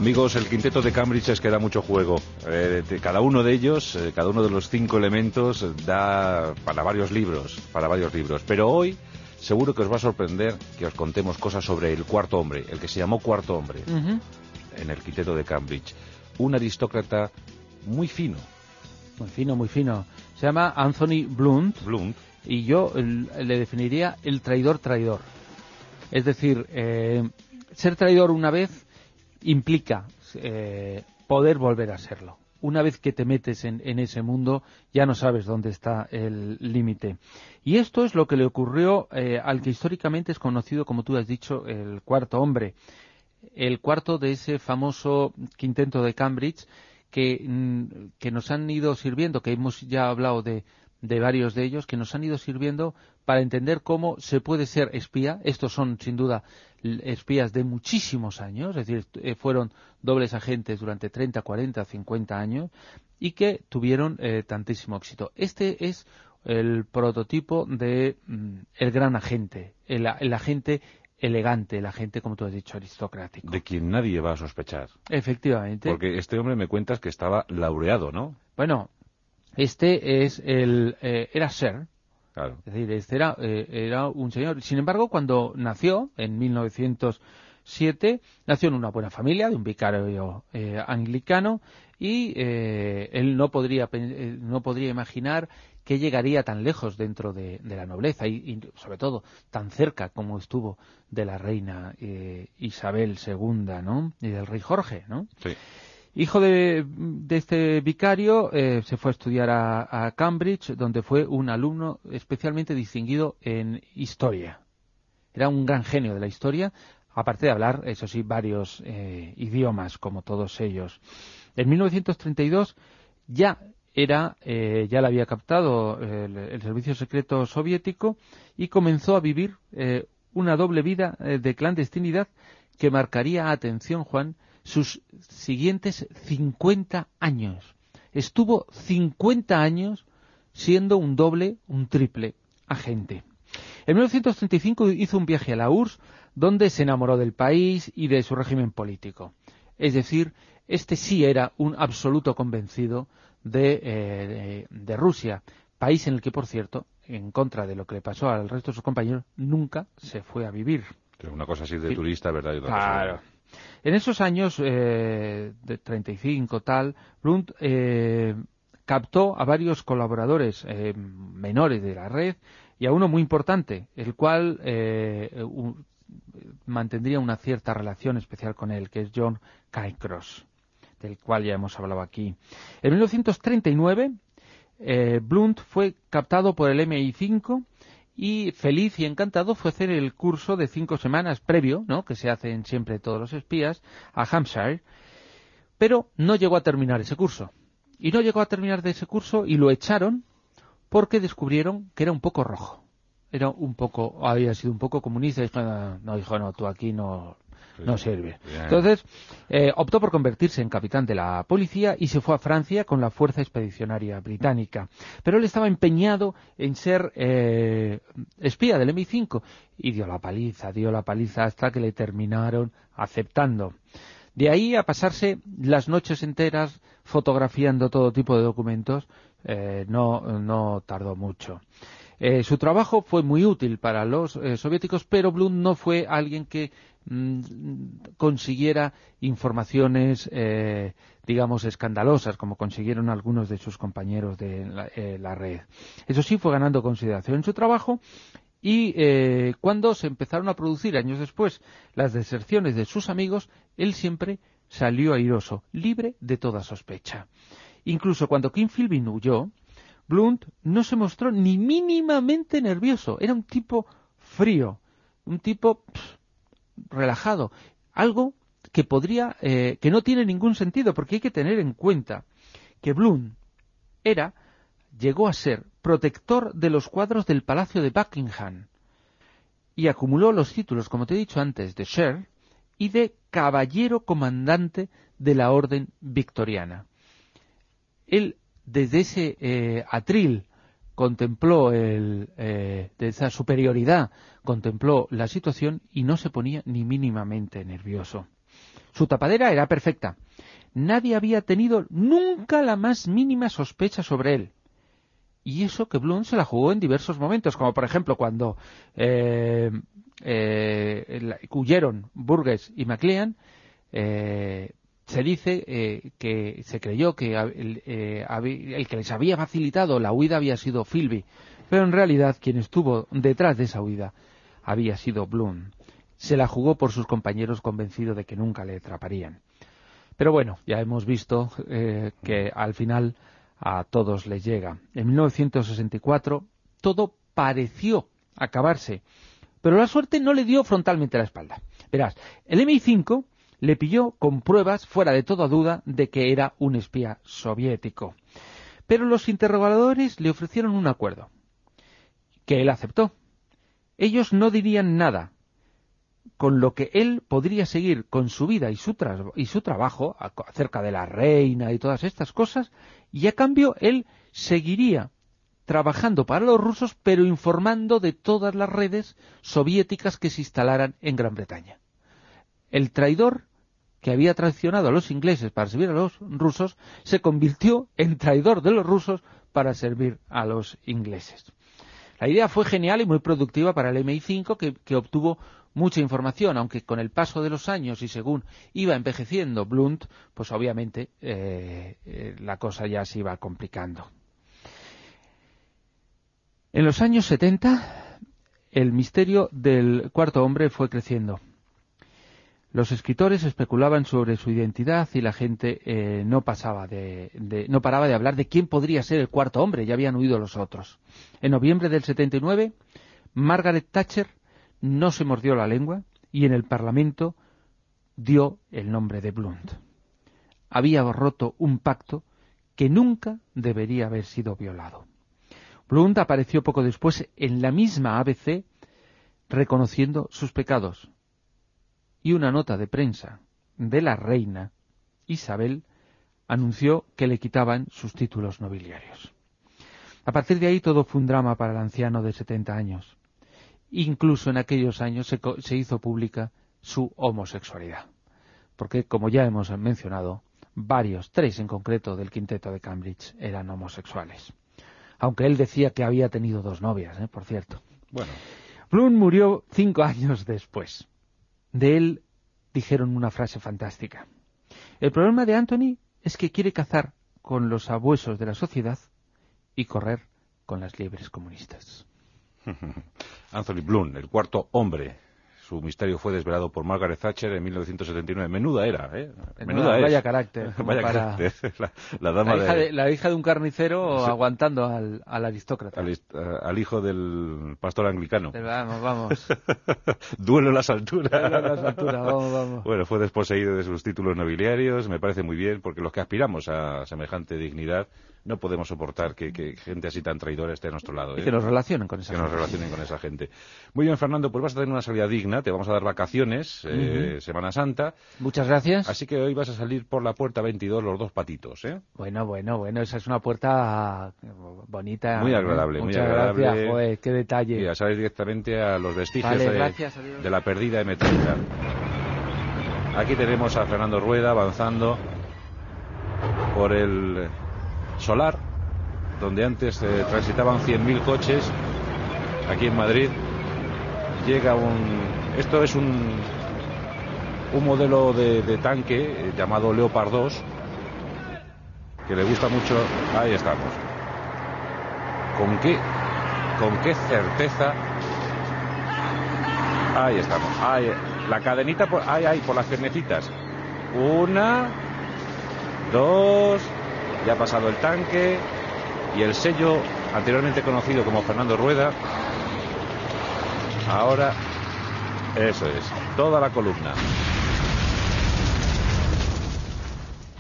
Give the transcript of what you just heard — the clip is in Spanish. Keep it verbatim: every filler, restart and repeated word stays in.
Amigos, el quinteto de Cambridge es que da mucho juego. Eh, de cada uno de ellos, eh, cada uno de los cinco elementos eh, da para varios libros, para varios libros. Pero hoy seguro que os va a sorprender que os contemos cosas sobre el cuarto hombre, el que se llamó cuarto hombre, uh-huh. en el quinteto de Cambridge. Un aristócrata muy fino. Muy fino, muy fino. Se llama Anthony Blunt. Blunt. Y yo el, le definiría el traidor traidor. Es decir, eh, ser traidor una vez implica eh, poder volver a serlo. Una vez que te metes en, en ese mundo, ya no sabes dónde está el límite. Y esto es lo que le ocurrió eh, al que históricamente es conocido, como tú has dicho, el cuarto hombre. El cuarto de ese famoso quinteto de Cambridge que, que nos han ido sirviendo, que hemos ya hablado de, de varios de ellos, que nos han ido sirviendo para entender cómo se puede ser espía. Estos son, sin duda, espías de muchísimos años, es decir, fueron dobles agentes durante treinta, cuarenta, cincuenta años y que tuvieron eh, tantísimo éxito. Este es el prototipo de mm, el gran agente, el, el agente elegante, el agente, como tú has dicho, aristocrático. De quien nadie va a sospechar. Efectivamente. Porque este hombre me cuentas que estaba laureado, ¿no? Bueno, este es el eh, era Sir. Claro. Es decir, este era, eh, era un señor. Sin embargo, cuando nació, en mil novecientos siete, nació en una buena familia, de un vicario eh, anglicano, y eh, él no podría, eh, no podría imaginar que llegaría tan lejos dentro de, de la nobleza, y, y sobre todo tan cerca como estuvo de la reina eh, Isabel segunda, ¿no? Y del rey Jorge, ¿no? Sí. Hijo de, de este vicario, eh, se fue a estudiar a, a Cambridge, donde fue un alumno especialmente distinguido en historia. Era un gran genio de la historia, aparte de hablar, eso sí, varios eh, idiomas, como todos ellos. En mil novecientos treinta y dos ya era, eh, ya le había captado el, el servicio secreto soviético y comenzó a vivir eh, una doble vida eh, de clandestinidad que marcaría, atención Juan, sus siguientes cincuenta años. Estuvo cincuenta años siendo un doble, un triple agente. En mil novecientos treinta y cinco hizo un viaje a la U R S S, donde se enamoró del país y de su régimen político. Es decir, este sí era un absoluto convencido de, eh, de, de Rusia, país en el que, por cierto, en contra de lo que le pasó al resto de sus compañeros, nunca se fue a vivir. Una cosa así de sí. turista, ¿verdad? Y otra claro. cosa de... En esos años eh, de treinta y cinco, tal, Blunt eh, captó a varios colaboradores eh, menores de la red y a uno muy importante, el cual eh, un, mantendría una cierta relación especial con él, que es John Cairncross, del cual ya hemos hablado aquí. En mil novecientos treinta y nueve, eh, Blunt fue captado por el eme i cinco y feliz y encantado fue hacer el curso de cinco semanas previo, ¿no?, que se hacen siempre todos los espías, a Hampshire, pero no llegó a terminar ese curso. Y no llegó a terminar de ese curso y lo echaron porque descubrieron que era un poco rojo. Era un poco, había sido un poco comunista y dijo, no, no, hijo, no, tú aquí no... no sirve. Entonces, eh, optó por convertirse en capitán de la policía y se fue a Francia con la Fuerza Expedicionaria Británica. Pero él estaba empeñado en ser eh, espía del eme i cinco y dio la paliza, dio la paliza hasta que le terminaron aceptando. De ahí a pasarse las noches enteras fotografiando todo tipo de documentos, eh, no, no tardó mucho. Eh, su trabajo fue muy útil para los eh, soviéticos, pero Blunt no fue alguien que mm, consiguiera informaciones, eh, digamos, escandalosas, como consiguieron algunos de sus compañeros de la, eh, la red. Eso sí, fue ganando consideración en su trabajo y eh, cuando se empezaron a producir, años después, las deserciones de sus amigos, él siempre salió airoso, libre de toda sospecha. Incluso cuando King Philbin huyó, Blunt no se mostró ni mínimamente nervioso. Era un tipo frío, un tipo pff, relajado. Algo que podría, eh, que no tiene ningún sentido, porque hay que tener en cuenta que Blunt era, llegó a ser protector de los cuadros del Palacio de Buckingham y acumuló los títulos, como te he dicho antes, de Sir y de caballero comandante de la Orden Victoriana. Él, desde ese eh, atril, contempló el, eh, de esa superioridad, contempló la situación y no se ponía ni mínimamente nervioso. Su tapadera era perfecta. Nadie había tenido nunca la más mínima sospecha sobre él. Y eso que Blunt se la jugó en diversos momentos, como por ejemplo cuando eh, eh, huyeron Burgess y McLean, eh, se dice eh, que se creyó que el, eh, el que les había facilitado la huida había sido Philby, pero en realidad quien estuvo detrás de esa huida había sido Blunt. Se la jugó por sus compañeros, convencido de que nunca le atraparían. Pero bueno, ya hemos visto eh, que al final a todos les llega. En mil novecientos sesenta y cuatro todo pareció acabarse, pero la suerte no le dio frontalmente la espalda. Verás, el eme i cinco le pilló con pruebas fuera de toda duda de que era un espía soviético. Pero los interrogadores le ofrecieron un acuerdo, que él aceptó. Ellos no dirían nada, con lo que él podría seguir con su vida y su, tra y su trabajo acerca de la reina y todas estas cosas, y a cambio él seguiría trabajando para los rusos, pero informando de todas las redes soviéticas que se instalaran en Gran Bretaña. El traidor que había traicionado a los ingleses para servir a los rusos se convirtió en traidor de los rusos para servir a los ingleses. La idea fue genial y muy productiva para el eme i cinco, que, que obtuvo mucha información, aunque con el paso de los años y según iba envejeciendo Blunt, pues obviamente eh, eh, la cosa ya se iba complicando. En los años setenta, el misterio del cuarto hombre fue creciendo. Los escritores especulaban sobre su identidad y la gente eh, no pasaba de, de, no paraba de hablar de quién podría ser el cuarto hombre, ya habían huido los otros. En noviembre del setenta y nueve, Margaret Thatcher no se mordió la lengua y en el Parlamento dio el nombre de Blunt. Había roto un pacto que nunca debería haber sido violado. Blunt apareció poco después en la misma A B C reconociendo sus pecados, y una nota de prensa de la reina Isabel anunció que le quitaban sus títulos nobiliarios. A partir de ahí todo fue un drama para el anciano de setenta años. Incluso en aquellos años se, se hizo pública su homosexualidad, porque, como ya hemos mencionado, varios, tres en concreto del quinteto de Cambridge, eran homosexuales. Aunque él decía que había tenido dos novias, ¿eh? Por cierto. Bueno, Blunt murió cinco años después. De él dijeron una frase fantástica. El problema de Anthony es que quiere cazar con los abuesos de la sociedad y correr con las liebres comunistas. Anthony Blunt, el cuarto hombre. Su misterio fue desvelado por Margaret Thatcher en mil novecientos setenta y nueve. Menuda era, ¿eh? Menuda no, vaya es. carácter. Vaya para... carácter. La, la, dama la, hija de... de, la hija de un carnicero sí. Aguantando al, al aristócrata. Al, al hijo del pastor anglicano. Pero vamos, vamos. Duelo en las alturas. Duelo en las alturas, vamos, vamos. Bueno, fue desposeído de sus títulos nobiliarios. Me parece muy bien, porque los que aspiramos a semejante dignidad no podemos soportar que, que gente así tan traidora esté a nuestro lado. ¿eh? Y que nos relacionen con esa que gente. Que nos relacionen con esa gente. Muy bien, Fernando, pues vas a tener una salida digna. Te vamos a dar vacaciones, eh, uh-huh. Semana Santa. Muchas gracias. Así que hoy vas a salir por la puerta veintidós, los dos patitos, ¿eh? Bueno, bueno, bueno, esa es una puerta bonita. Muy agradable, ¿eh? muy Muchas agradable. Gracias, joder, qué detalle. Y a salir directamente a los vestigios vale, de, gracias, de la perdida eme treinta. Aquí tenemos a Fernando Rueda avanzando por el Solar, donde antes eh, transitaban cien mil coches. Aquí en Madrid llega un... Esto es un, un modelo de, de tanque eh, llamado Leopard dos, que le gusta mucho. Ahí estamos. ¿Con qué, con qué certeza? Ahí estamos. Ahí, la cadenita, por, ahí, ahí, por las piernecitas. Una, dos, ya ha pasado el tanque y el sello anteriormente conocido como Fernando Rueda. Ahora, eso es, toda la columna.